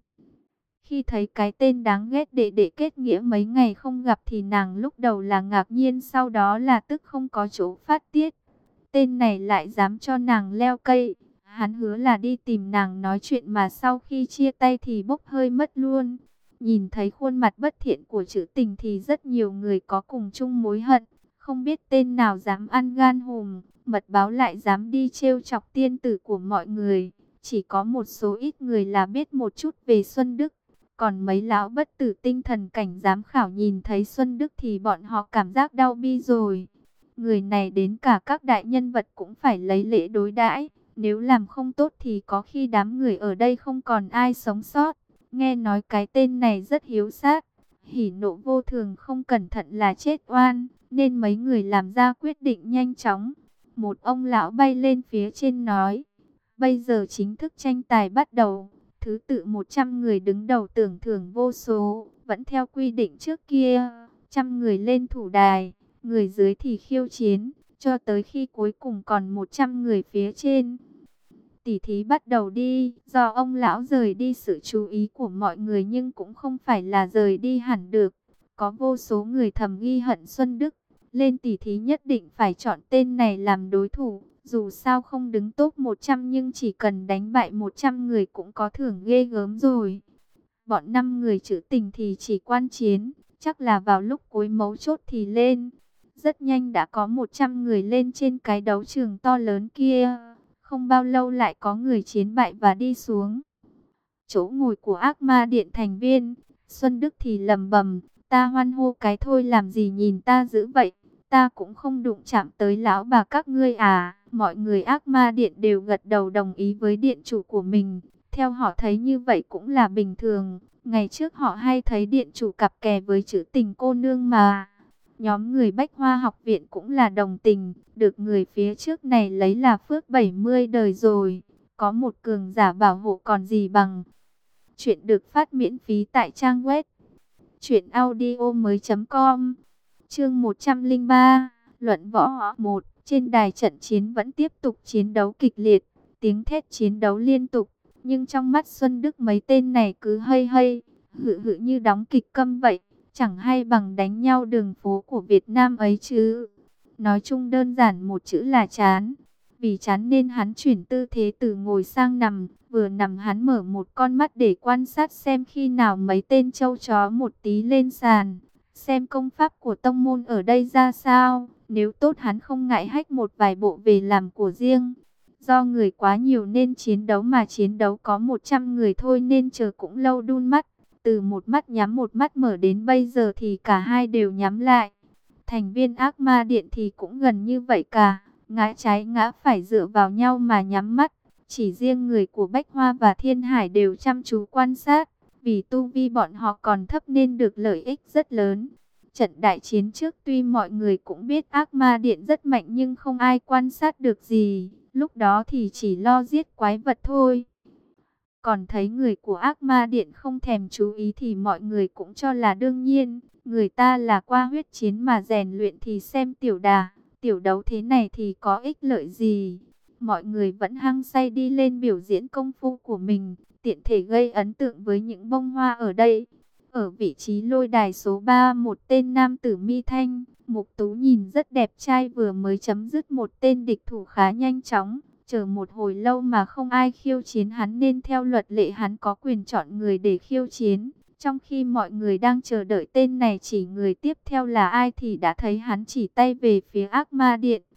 Khi thấy cái tên đáng ghét đệ đệ kết nghĩa mấy ngày không gặp thì nàng lúc đầu là ngạc nhiên, sau đó là tức không có chỗ phát tiết. Tên này lại dám cho nàng leo cây. Hắn hứa là đi tìm nàng nói chuyện mà sau khi chia tay thì bốc hơi mất luôn. Nhìn thấy khuôn mặt bất thiện của Trữ Tình thì rất nhiều người có cùng chung mối hận. Không biết tên nào dám ăn gan hùm, mật báo lại dám đi trêu chọc tiên tử của mọi người. Chỉ có một số ít người là biết một chút về Xuân Đức. Còn mấy lão bất tử tinh thần cảnh giám khảo nhìn thấy Xuân Đức thì bọn họ cảm giác đau bi rồi. Người này đến cả các đại nhân vật cũng phải lấy lễ đối đãi. Nếu làm không tốt thì có khi đám người ở đây không còn ai sống sót. Nghe nói cái tên này rất hiếu sát. Hỉ nộ vô thường, không cẩn thận là chết oan. Nên mấy người làm ra quyết định nhanh chóng. Một ông lão bay lên phía trên nói: bây giờ chính thức tranh tài bắt đầu. Thứ tự một trăm người đứng đầu tưởng thưởng vô số. Vẫn theo quy định trước kia. Trăm người lên thủ đài, người dưới thì khiêu chiến. Cho tới khi cuối cùng còn một trăm người phía trên. Tỉ thí bắt đầu đi. Do ông lão rời đi sự chú ý của mọi người nhưng cũng không phải là rời đi hẳn được. Có vô số người thầm ghi hận Xuân Đức. Lên tỉ thí nhất định phải chọn tên này làm đối thủ. Dù sao không đứng top một trăm nhưng chỉ cần đánh bại một trăm người cũng có thưởng ghê gớm rồi. Bọn năm người Trữ Tình thì chỉ quan chiến. Chắc là vào lúc cuối mấu chốt thì lên. Rất nhanh đã có một trăm người lên trên cái đấu trường to lớn kia. Không bao lâu lại có người chiến bại và đi xuống. Chỗ ngồi của Ác Ma Điện thành viên, Xuân Đức thì lầm bầm: ta hoan hô cái thôi làm gì nhìn ta dữ vậy. Ta cũng không đụng chạm tới lão bà các ngươi à. Mọi người Ác Ma Điện đều gật đầu đồng ý với điện chủ của mình. Theo họ thấy như vậy cũng là bình thường. Ngày trước họ hay thấy điện chủ cặp kè với Trữ Tình cô nương mà. Nhóm người Bách Hoa học viện cũng là đồng tình. Được người phía trước này lấy là phước bảy mươi đời rồi. Có một cường giả bảo hộ còn gì bằng. Chuyện được phát miễn phí tại trang web truyện audio mới chấm com. Chương một trăm lẻ ba, luận võ một. Trên đài trận chiến vẫn tiếp tục chiến đấu kịch liệt, tiếng thét chiến đấu liên tục, nhưng trong mắt Xuân Đức mấy tên này cứ hây hây, hự hự như đóng kịch câm vậy, chẳng hay bằng đánh nhau đường phố của Việt Nam ấy chứ. Nói chung đơn giản một chữ là chán. Vì chán nên hắn chuyển tư thế từ ngồi sang nằm, vừa nằm hắn mở một con mắt để quan sát xem khi nào mấy tên trâu chó một tí lên sàn. Xem công pháp của tông môn ở đây ra sao, nếu tốt hắn không ngại hách một vài bộ về làm của riêng. Do người quá nhiều nên chiến đấu mà chiến đấu có một trăm người thôi nên chờ cũng lâu đun mắt. Từ một mắt nhắm một mắt mở đến bây giờ thì cả hai đều nhắm lại. Thành viên Ác Ma Điện thì cũng gần như vậy cả, ngã trái ngã phải dựa vào nhau mà nhắm mắt. Chỉ riêng người của Bách Hoa và Thiên Hải đều chăm chú quan sát. Vì tu vi bọn họ còn thấp nên được lợi ích rất lớn. Trận đại chiến trước tuy mọi người cũng biết Ác Ma Điện rất mạnh nhưng không ai quan sát được gì. Lúc đó thì chỉ lo giết quái vật thôi. Còn thấy người của Ác Ma Điện không thèm chú ý thì mọi người cũng cho là đương nhiên. Người ta là qua huyết chiến mà rèn luyện thì xem tiểu đà, tiểu đấu thế này thì có ích lợi gì. Mọi người vẫn hăng say đi lên biểu diễn công phu của mình, tiện thể gây ấn tượng với những bông hoa ở đây. Ở vị trí lôi đài số ba, một tên nam tử mi thanh, mục tú nhìn rất đẹp trai vừa mới chấm dứt một tên địch thủ khá nhanh chóng. Chờ một hồi lâu mà không ai khiêu chiến hắn nên theo luật lệ hắn có quyền chọn người để khiêu chiến. Trong khi mọi người đang chờ đợi tên này chỉ người tiếp theo là ai thì đã thấy hắn chỉ tay về phía Ác Ma Điện.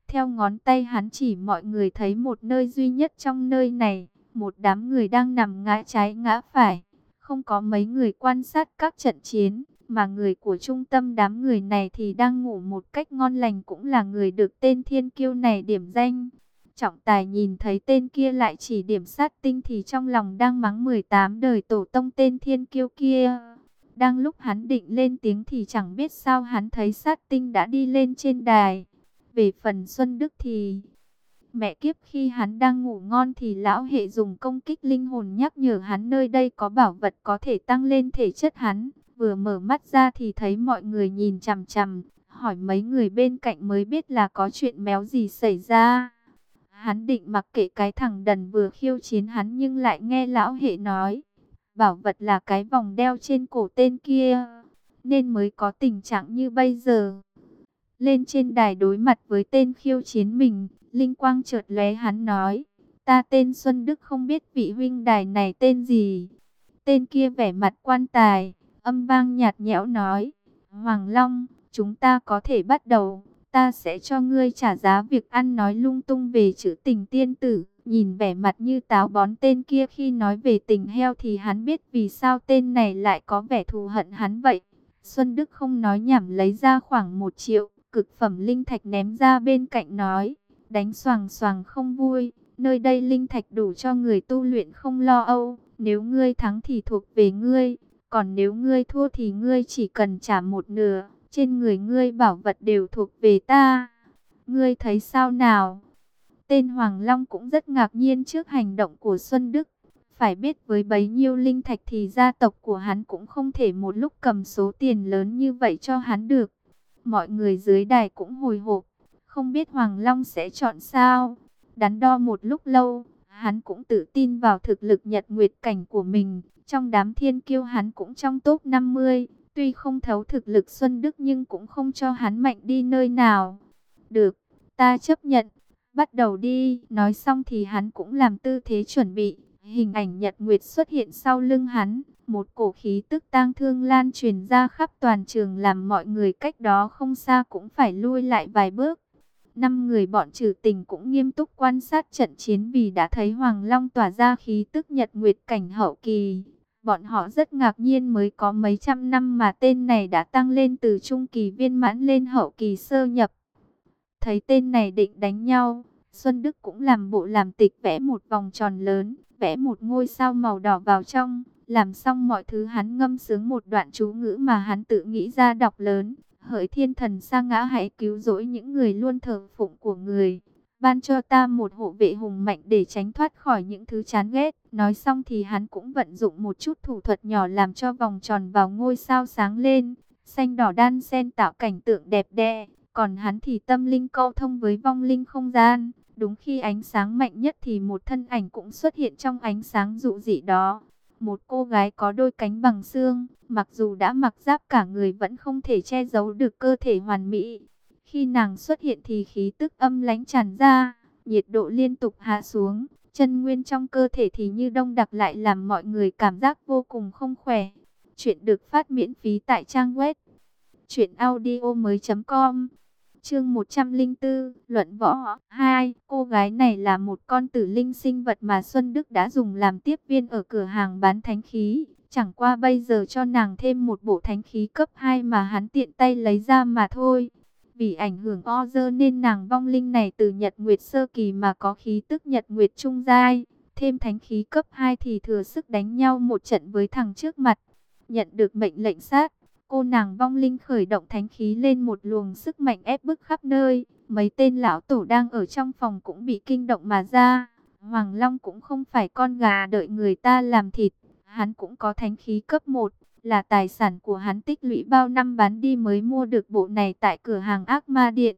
Theo ngón tay hắn chỉ mọi người thấy một nơi duy nhất trong nơi này, một đám người đang nằm ngã trái ngã phải. Không có mấy người quan sát các trận chiến, mà người của trung tâm đám người này thì đang ngủ một cách ngon lành, cũng là người được tên thiên kiêu này điểm danh. Trọng tài nhìn thấy tên kia lại chỉ điểm sát tinh thì trong lòng đang mắng mười tám đời tổ tông tên thiên kiêu kia. Đang lúc hắn định lên tiếng thì chẳng biết sao hắn thấy sát tinh đã đi lên trên đài. Về phần Xuân Đức thì mẹ kiếp, khi hắn đang ngủ ngon thì lão hệ dùng công kích linh hồn nhắc nhở hắn nơi đây có bảo vật có thể tăng lên thể chất hắn. Vừa mở mắt ra thì thấy mọi người nhìn chằm chằm, hỏi mấy người bên cạnh mới biết là có chuyện méo gì xảy ra. Hắn định mặc kệ cái thằng đần vừa khiêu chiến hắn, nhưng lại nghe lão hệ nói bảo vật là cái vòng đeo trên cổ tên kia, nên mới có tình trạng như bây giờ. Lên trên đài đối mặt với tên khiêu chiến mình, linh quang chợt lóe, hắn nói: ta tên Xuân Đức, không biết vị huynh đài này tên gì. Tên kia vẻ mặt quan tài, âm vang nhạt nhẽo nói: Hoàng Long, chúng ta có thể bắt đầu. Ta sẽ cho ngươi trả giá việc ăn nói lung tung về chữ tình tiên tử. Nhìn vẻ mặt như táo bón tên kia khi nói về tình heo thì hắn biết vì sao tên này lại có vẻ thù hận hắn vậy. Xuân Đức không nói nhảm lấy ra khoảng một triệu cực phẩm linh thạch ném ra bên cạnh, nói: đánh xoàng xoàng không vui, nơi đây linh thạch đủ cho người tu luyện không lo âu. Nếu ngươi thắng thì thuộc về ngươi, còn nếu ngươi thua thì ngươi chỉ cần trả một nửa. Trên người ngươi bảo vật đều thuộc về ta. Ngươi thấy sao nào? Tên Hoàng Long cũng rất ngạc nhiên trước hành động của Xuân Đức. Phải biết với bấy nhiêu linh thạch thì gia tộc của hắn cũng không thể một lúc cầm số tiền lớn như vậy cho hắn được. Mọi người dưới đài cũng hồi hộp, không biết Hoàng Long sẽ chọn sao. Đắn đo một lúc lâu, hắn cũng tự tin vào thực lực nhật nguyệt cảnh của mình. Trong đám thiên kiêu hắn cũng trong top năm mươi. Tuy không thấu thực lực Xuân Đức nhưng cũng không cho hắn mạnh đi nơi nào. Được, ta chấp nhận. Bắt đầu đi. Nói xong thì hắn cũng làm tư thế chuẩn bị. Hình ảnh nhật nguyệt xuất hiện sau lưng hắn. Một cổ khí tức tang thương lan truyền ra khắp toàn trường, làm mọi người cách đó không xa cũng phải lui lại vài bước. Năm người bọn trừ tình cũng nghiêm túc quan sát trận chiến, vì đã thấy Hoàng Long tỏa ra khí tức nhật nguyệt cảnh hậu kỳ. Bọn họ rất ngạc nhiên, mới có mấy trăm năm mà tên này đã tăng lên từ trung kỳ viên mãn lên hậu kỳ sơ nhập. Thấy tên này định đánh nhau, Xuân Đức cũng làm bộ làm tịch vẽ một vòng tròn lớn, vẽ một ngôi sao màu đỏ vào trong. Làm xong mọi thứ hắn ngâm sướng một đoạn chú ngữ mà hắn tự nghĩ ra, đọc lớn: hỡi thiên thần sa ngã, hãy cứu rỗi những người luôn thờ phụng của người. Ban cho ta một hộ vệ hùng mạnh để tránh thoát khỏi những thứ chán ghét. Nói xong thì hắn cũng vận dụng một chút thủ thuật nhỏ làm cho vòng tròn vào ngôi sao sáng lên. Xanh đỏ đan xen tạo cảnh tượng đẹp đẽ. Còn hắn thì tâm linh câu thông với vong linh không gian. Đúng khi ánh sáng mạnh nhất thì một thân ảnh cũng xuất hiện trong ánh sáng dụ dị đó. Một cô gái có đôi cánh bằng xương, mặc dù đã mặc giáp cả người vẫn không thể che giấu được cơ thể hoàn mỹ. Khi nàng xuất hiện thì khí tức âm lãnh tràn ra, nhiệt độ liên tục hạ xuống, chân nguyên trong cơ thể thì như đông đặc, lại làm mọi người cảm giác vô cùng không khỏe. Chuyện được phát miễn phí tại trang web truyện audio mới chấm com. Chương một trăm lẻ bốn, luận võ hai. Cô gái này là một con tử linh sinh vật mà Xuân Đức đã dùng làm tiếp viên ở cửa hàng bán thánh khí. Chẳng qua bây giờ cho nàng thêm một bộ thánh khí cấp hai mà hắn tiện tay lấy ra mà thôi. Vì ảnh hưởng Ozer nên nàng vong linh này từ nhật nguyệt sơ kỳ mà có khí tức nhật nguyệt trung giai. Thêm thánh khí cấp hai thì thừa sức đánh nhau một trận với thằng trước mặt. Nhận được mệnh lệnh sát, cô nàng vong linh khởi động thánh khí lên, một luồng sức mạnh ép bức khắp nơi. Mấy tên lão tổ đang ở trong phòng cũng bị kinh động mà ra. Hoàng Long cũng không phải con gà đợi người ta làm thịt. Hắn cũng có thánh khí cấp một, là tài sản của hắn tích lũy bao năm bán đi mới mua được bộ này tại cửa hàng Ác Ma Điện.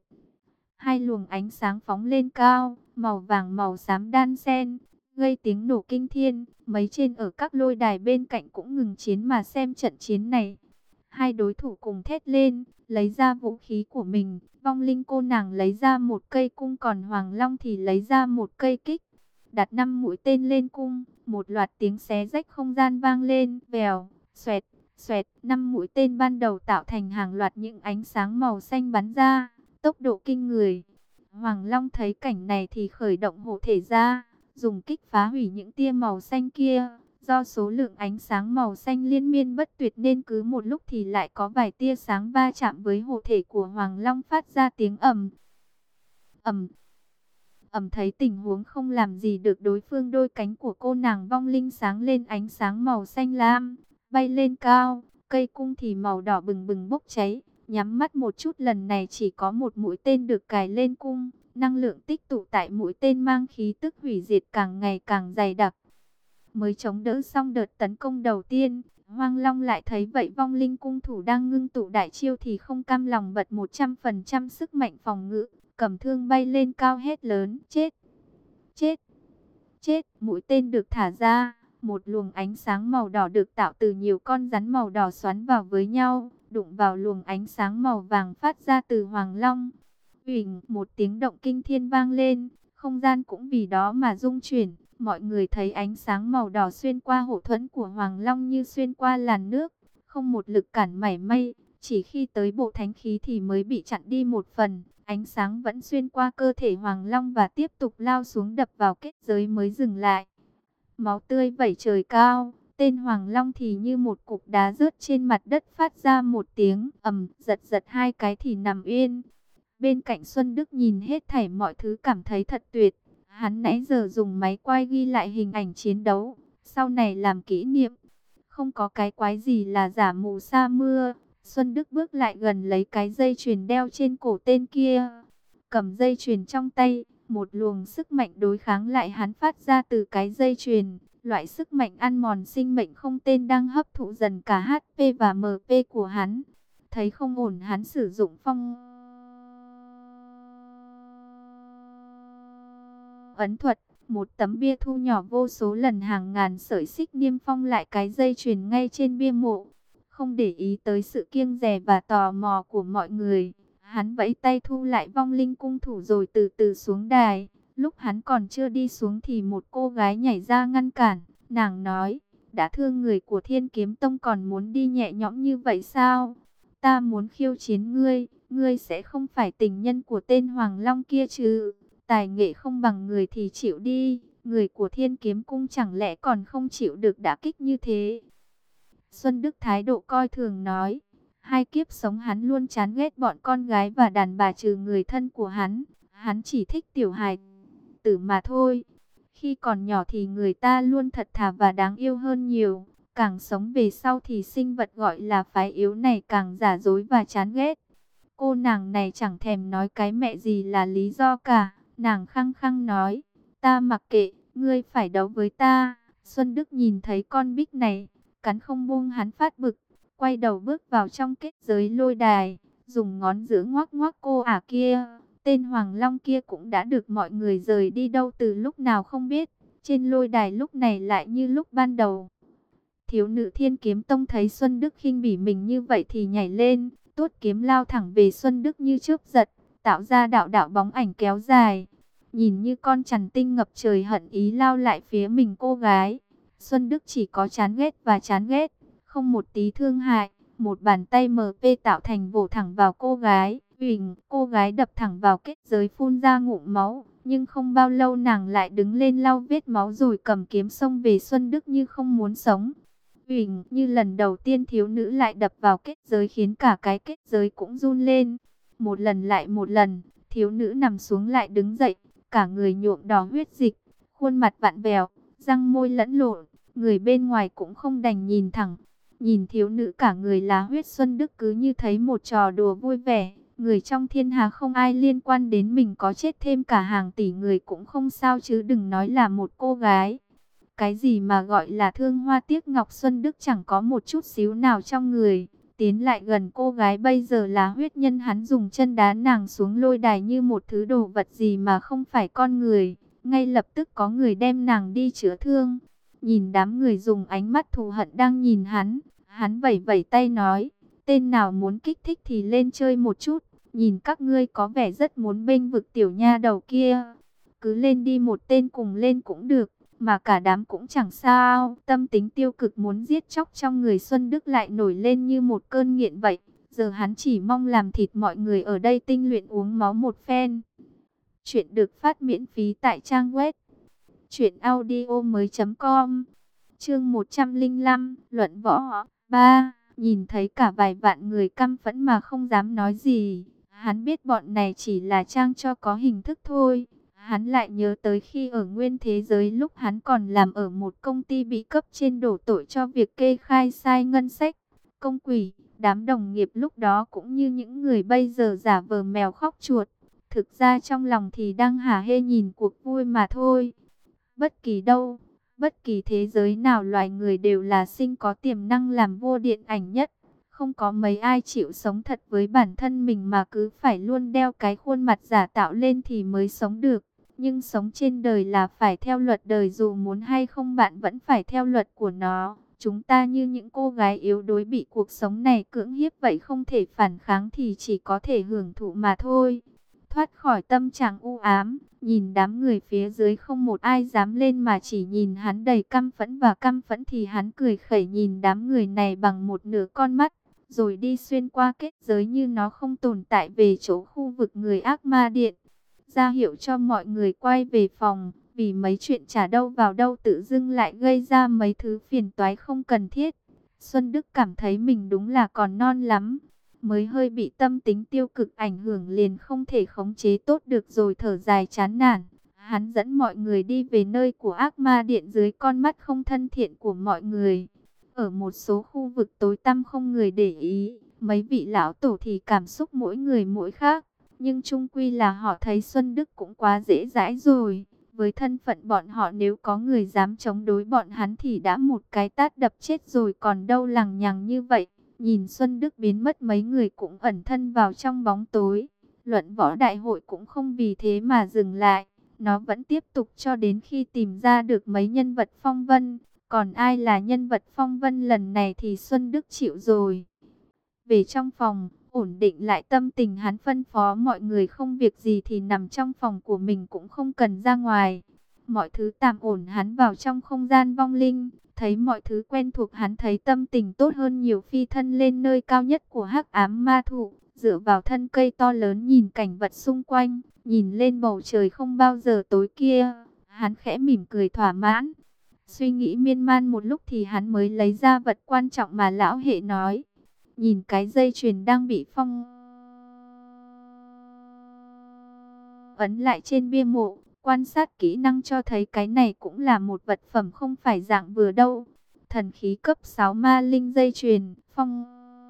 Hai luồng ánh sáng phóng lên cao, màu vàng màu xám đan xen, gây tiếng nổ kinh thiên. Mấy trên ở các lôi đài bên cạnh cũng ngừng chiến mà xem trận chiến này. Hai đối thủ cùng thét lên, lấy ra vũ khí của mình. Vong linh cô nàng lấy ra một cây cung, còn Hoàng Long thì lấy ra một cây kích. Đặt năm mũi tên lên cung, một loạt tiếng xé rách không gian vang lên, vèo, xoẹt, xoẹt. Năm mũi tên ban đầu tạo thành hàng loạt những ánh sáng màu xanh bắn ra, tốc độ kinh người. Hoàng Long thấy cảnh này thì khởi động hộ thể ra, dùng kích phá hủy những tia màu xanh kia. Do số lượng ánh sáng màu xanh liên miên bất tuyệt nên cứ một lúc thì lại có vài tia sáng va chạm với hộ thể của Hoàng Long phát ra tiếng ầm. Ầm. Ầm, thấy tình huống không làm gì được đối phương, đôi cánh của cô nàng vong linh sáng lên ánh sáng màu xanh lam, bay lên cao, cây cung thì màu đỏ bừng bừng bốc cháy. Nhắm mắt một chút, lần này chỉ có một mũi tên được cài lên cung, năng lượng tích tụ tại mũi tên mang khí tức hủy diệt càng ngày càng dày đặc. Mới chống đỡ xong đợt tấn công đầu tiên, Hoang Long lại thấy vậy vong linh cung thủ đang ngưng tụ đại chiêu thì không cam lòng bật một trăm phần trăm sức mạnh phòng ngự, cầm thương bay lên cao hét lớn, chết, chết, chết. Mũi tên được thả ra, một luồng ánh sáng màu đỏ được tạo từ nhiều con rắn màu đỏ xoắn vào với nhau, đụng vào luồng ánh sáng màu vàng phát ra từ Hoàng Long. Uỳnh, một tiếng động kinh thiên vang lên, không gian cũng vì đó mà rung chuyển. Mọi người thấy ánh sáng màu đỏ xuyên qua hộ thuẫn của Hoàng Long như xuyên qua làn nước, không một lực cản mảy may. Chỉ khi tới bộ thánh khí thì mới bị chặn đi một phần. Ánh sáng vẫn xuyên qua cơ thể Hoàng Long và tiếp tục lao xuống đập vào kết giới mới dừng lại. Máu tươi vẩy trời cao, tên Hoàng Long thì như một cục đá rớt trên mặt đất phát ra một tiếng ầm, giật giật hai cái thì nằm yên. Bên cạnh Xuân Đức nhìn hết thảy mọi thứ cảm thấy thật tuyệt. Hắn nãy giờ dùng máy quay ghi lại hình ảnh chiến đấu, sau này làm kỷ niệm. Không có cái quái gì là giả mù sa mưa. Xuân Đức bước lại gần lấy cái dây chuyền đeo trên cổ tên kia. Cầm dây chuyền trong tay, một luồng sức mạnh đối kháng lại hắn phát ra từ cái dây chuyền. Loại sức mạnh ăn mòn sinh mệnh không tên đang hấp thụ dần cả hát pê và em pê của hắn. Thấy không ổn, hắn sử dụng phong ấn thuật, một tấm bia thu nhỏ vô số lần hàng ngàn sợi xích niêm phong lại cái dây chuyền ngay trên bia mộ. Không để ý tới sự kiêng dè và tò mò của mọi người, hắn vẫy tay thu lại vong linh cung thủ rồi từ từ xuống đài. Lúc hắn còn chưa đi xuống thì một cô gái nhảy ra ngăn cản. Nàng nói, đã thương người của Thiên Kiếm Tông còn muốn đi nhẹ nhõm như vậy sao? Ta muốn khiêu chiến ngươi, ngươi sẽ không phải tình nhân của tên Hoàng Long kia chứ? Tài nghệ không bằng người thì chịu đi, người của Thiên Kiếm Cung chẳng lẽ còn không chịu được đả kích như thế? Xuân Đức thái độ coi thường nói, hai kiếp sống hắn luôn chán ghét bọn con gái và đàn bà trừ người thân của hắn. Hắn chỉ thích tiểu hài tử mà thôi. Khi còn nhỏ thì người ta luôn thật thà và đáng yêu hơn nhiều. Càng sống về sau thì sinh vật gọi là phái yếu này càng giả dối và chán ghét. Cô nàng này chẳng thèm nói cái mẹ gì là lý do cả. Nàng khăng khăng nói, ta mặc kệ, ngươi phải đấu với ta. Xuân Đức nhìn thấy con bích này, cắn không buông, hắn phát bực, quay đầu bước vào trong kết giới lôi đài, dùng ngón giữa ngoắc ngoắc cô ả kia. Tên Hoàng Long kia cũng đã được mọi người rời đi đâu từ lúc nào không biết. Trên lôi đài lúc này lại như lúc ban đầu. Thiếu nữ Thiên Kiếm Tông thấy Xuân Đức khinh bỉ mình như vậy thì nhảy lên, tuốt kiếm lao thẳng về Xuân Đức như chớp giật, tạo ra đạo đạo bóng ảnh kéo dài. Nhìn như con chằn tinh ngập trời hận ý lao lại phía mình cô gái. Xuân Đức chỉ có chán ghét và chán ghét, không một tí thương hại. Một bàn tay em pê tạo thành vỗ thẳng vào cô gái. Uỳnh, cô gái đập thẳng vào kết giới phun ra ngụm máu. Nhưng không bao lâu nàng lại đứng lên lau vết máu rồi cầm kiếm xông về Xuân Đức như không muốn sống. Uỳnh, như lần đầu tiên thiếu nữ lại đập vào kết giới khiến cả cái kết giới cũng run lên. Một lần lại một lần, thiếu nữ nằm xuống lại đứng dậy, cả người nhuộm đỏ huyết dịch, khuôn mặt vặn vẹo, răng môi lẫn lộn, người bên ngoài cũng không đành nhìn thẳng. Nhìn thiếu nữ cả người là huyết, Xuân Đức cứ như thấy một trò đùa vui vẻ. Người trong thiên hà không ai liên quan đến mình, có chết thêm cả hàng tỷ người cũng không sao chứ đừng nói là một cô gái. Cái gì mà gọi là thương hoa tiếc ngọc, Xuân Đức chẳng có một chút xíu nào trong người. Tiến lại gần cô gái bây giờ là huyết nhân, hắn dùng chân đá nàng xuống lôi đài như một thứ đồ vật gì mà không phải con người. Ngay lập tức có người đem nàng đi chữa thương. Nhìn đám người dùng ánh mắt thù hận đang nhìn hắn, hắn vẩy vẩy tay nói, tên nào muốn kích thích thì lên chơi một chút. Nhìn các ngươi có vẻ rất muốn bênh vực tiểu nha đầu kia, cứ lên đi, một tên cùng lên cũng được, mà cả đám cũng chẳng sao. Tâm tính tiêu cực muốn giết chóc trong người Xuân Đức lại nổi lên như một cơn nghiện vậy. Giờ hắn chỉ mong làm thịt mọi người ở đây tinh luyện uống máu một phen. Chuyện được phát miễn phí tại trang web truyện audio mới com. Chương một trăm lẻ năm, luận võ. Ba, nhìn thấy cả vài vạn người căm phẫn mà không dám nói gì. Hắn biết bọn này chỉ là trang cho có hình thức thôi. Hắn lại nhớ tới khi ở nguyên thế giới lúc hắn còn làm ở một công ty bị cấp trên đổ tội cho việc kê khai sai ngân sách. Công quỷ, đám đồng nghiệp lúc đó cũng như những người bây giờ giả vờ mèo khóc chuột. Thực ra trong lòng thì đang hả hê nhìn cuộc vui mà thôi. Bất kỳ đâu, bất kỳ thế giới nào loài người đều là sinh có tiềm năng làm vua điện ảnh nhất. Không có mấy ai chịu sống thật với bản thân mình mà cứ phải luôn đeo cái khuôn mặt giả tạo lên thì mới sống được. Nhưng sống trên đời là phải theo luật đời, dù muốn hay không bạn vẫn phải theo luật của nó. Chúng ta như những cô gái yếu đuối bị cuộc sống này cưỡng hiếp vậy, không thể phản kháng thì chỉ có thể hưởng thụ mà thôi. Thoát khỏi tâm trạng u ám, nhìn đám người phía dưới không một ai dám lên mà chỉ nhìn hắn đầy căm phẫn và căm phẫn thì hắn cười khẩy nhìn đám người này bằng một nửa con mắt, rồi đi xuyên qua kết giới như nó không tồn tại về chỗ khu vực người ác ma điện. Ra hiệu cho mọi người quay về phòng, vì mấy chuyện chả đâu vào đâu tự dưng lại gây ra mấy thứ phiền toái không cần thiết. Xuân Đức cảm thấy mình đúng là còn non lắm. Mới hơi bị tâm tính tiêu cực ảnh hưởng liền không thể khống chế tốt được rồi thở dài chán nản. Hắn dẫn mọi người đi về nơi của ác ma điện dưới con mắt không thân thiện của mọi người. Ở một số khu vực tối tăm không người để ý, mấy vị lão tổ thì cảm xúc mỗi người mỗi khác. Nhưng chung quy là họ thấy Xuân Đức cũng quá dễ dãi rồi. Với thân phận bọn họ, nếu có người dám chống đối bọn hắn thì đã một cái tát đập chết rồi, còn đâu lằng nhằng như vậy. Nhìn Xuân Đức biến mất, mấy người cũng ẩn thân vào trong bóng tối. Luận võ đại hội cũng không vì thế mà dừng lại. Nó vẫn tiếp tục cho đến khi tìm ra được mấy nhân vật phong vân. Còn ai là nhân vật phong vân lần này thì Xuân Đức chịu rồi. Về trong phòng, ổn định lại tâm tình, hắn phân phó mọi người không việc gì thì nằm trong phòng của mình, cũng không cần ra ngoài. Mọi thứ tạm ổn, hắn vào trong không gian vong linh. Thấy mọi thứ quen thuộc, hắn thấy tâm tình tốt hơn nhiều. Phi thân lên nơi cao nhất của hắc ám ma thụ, dựa vào thân cây to lớn nhìn cảnh vật xung quanh, nhìn lên bầu trời không bao giờ tối kia. Hắn khẽ mỉm cười thỏa mãn. Suy nghĩ miên man một lúc thì hắn mới lấy ra vật quan trọng mà lão hệ nói. Nhìn cái dây chuyền đang bị phong ấn lại trên bia mộ, quan sát kỹ năng cho thấy cái này cũng là một vật phẩm không phải dạng vừa đâu. Thần khí cấp sáu ma linh dây chuyền, phong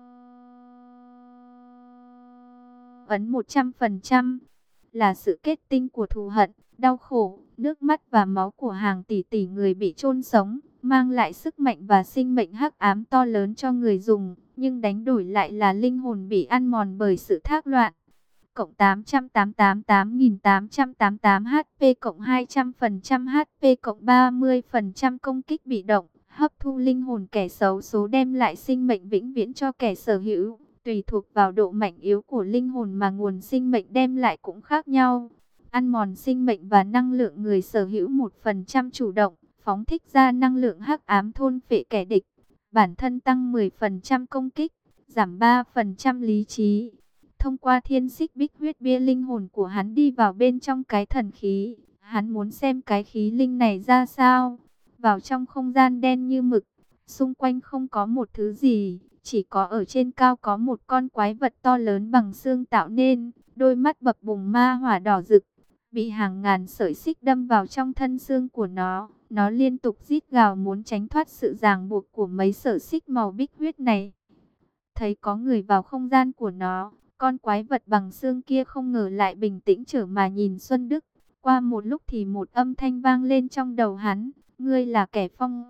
ấn một trăm phần trăm, là sự kết tinh của thù hận, đau khổ, nước mắt và máu của hàng tỷ tỷ người bị chôn sống, mang lại sức mạnh và sinh mệnh hắc ám to lớn cho người dùng, nhưng đánh đổi lại là linh hồn bị ăn mòn bởi sự thác loạn. Cộng tám trăm tám mươi tám tám nghìn tám trăm tám mươi tám hát pê, cộng hai trăm phần trăm hát pê, cộng ba mươi phần trăm công kích bị động, hấp thu linh hồn kẻ xấu số, đem lại sinh mệnh vĩnh viễn cho kẻ sở hữu. Tùy thuộc vào độ mạnh yếu của linh hồn mà nguồn sinh mệnh đem lại cũng khác nhau. Ăn mòn sinh mệnh và năng lượng người sở hữu một phần trăm chủ động, phóng thích ra năng lượng hắc ám thôn phệ kẻ địch. Bản thân tăng mười phần trăm công kích, giảm ba phần trăm lý trí. Thông qua thiên xích bích huyết bia, linh hồn của hắn đi vào bên trong cái thần khí. Hắn muốn xem cái khí linh này ra sao. Vào trong không gian đen như mực, xung quanh không có một thứ gì. Chỉ có ở trên cao có một con quái vật to lớn bằng xương tạo nên, đôi mắt bập bùng ma hỏa đỏ rực, bị hàng ngàn sợi xích đâm vào trong thân xương của nó. Nó liên tục rít gào muốn tránh thoát sự ràng buộc của mấy sợi xích màu bích huyết này. Thấy có người vào không gian của nó, con quái vật bằng xương kia không ngờ lại bình tĩnh trở mà nhìn Xuân Đức. Qua một lúc thì một âm thanh vang lên trong đầu hắn, ngươi là kẻ phong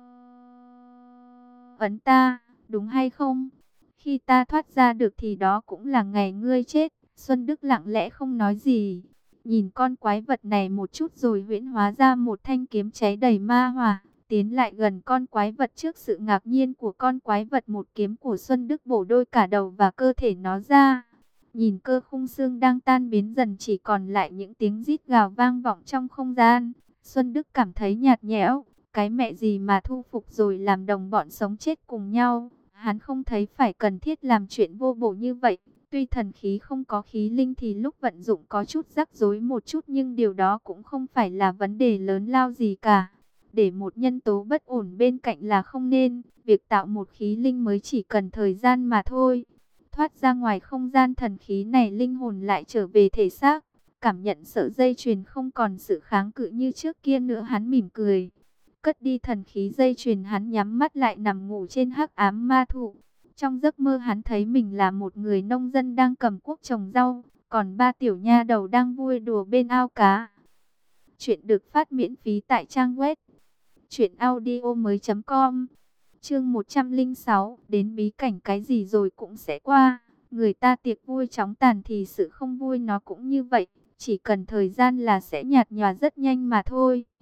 ấn ta, đúng hay không? Khi ta thoát ra được thì đó cũng là ngày ngươi chết. Xuân Đức lặng lẽ không nói gì, nhìn con quái vật này một chút rồi huyễn hóa ra một thanh kiếm cháy đầy ma hỏa, tiến lại gần con quái vật. Trước sự ngạc nhiên của con quái vật, một kiếm của Xuân Đức bổ đôi cả đầu và cơ thể nó ra. Nhìn cơ khung xương đang tan biến dần, chỉ còn lại những tiếng rít gào vang vọng trong không gian. Xuân Đức cảm thấy nhạt nhẽo. Cái mẹ gì mà thu phục rồi làm đồng bọn sống chết cùng nhau. Hắn không thấy phải cần thiết làm chuyện vô bổ như vậy. Tuy thần khí không có khí linh thì lúc vận dụng có chút rắc rối một chút, nhưng điều đó cũng không phải là vấn đề lớn lao gì cả. Để một nhân tố bất ổn bên cạnh là không nên, việc tạo một khí linh mới chỉ cần thời gian mà thôi. Thoát ra ngoài không gian thần khí này, linh hồn lại trở về thể xác, cảm nhận sợi dây chuyền không còn sự kháng cự như trước kia nữa, hắn mỉm cười. Cất đi thần khí dây chuyền, hắn nhắm mắt lại nằm ngủ trên hắc ám ma thụ. Trong giấc mơ hắn thấy mình là một người nông dân đang cầm cuốc trồng rau, còn ba tiểu nha đầu đang vui đùa bên ao cá. Chuyện được phát miễn phí tại trang web truyện audio mới chấm com. Chương một trăm lẻ sáu, đến bí cảnh cái gì rồi cũng sẽ qua. Người ta tiệc vui chóng tàn thì sự không vui nó cũng như vậy, chỉ cần thời gian là sẽ nhạt nhòa rất nhanh mà thôi.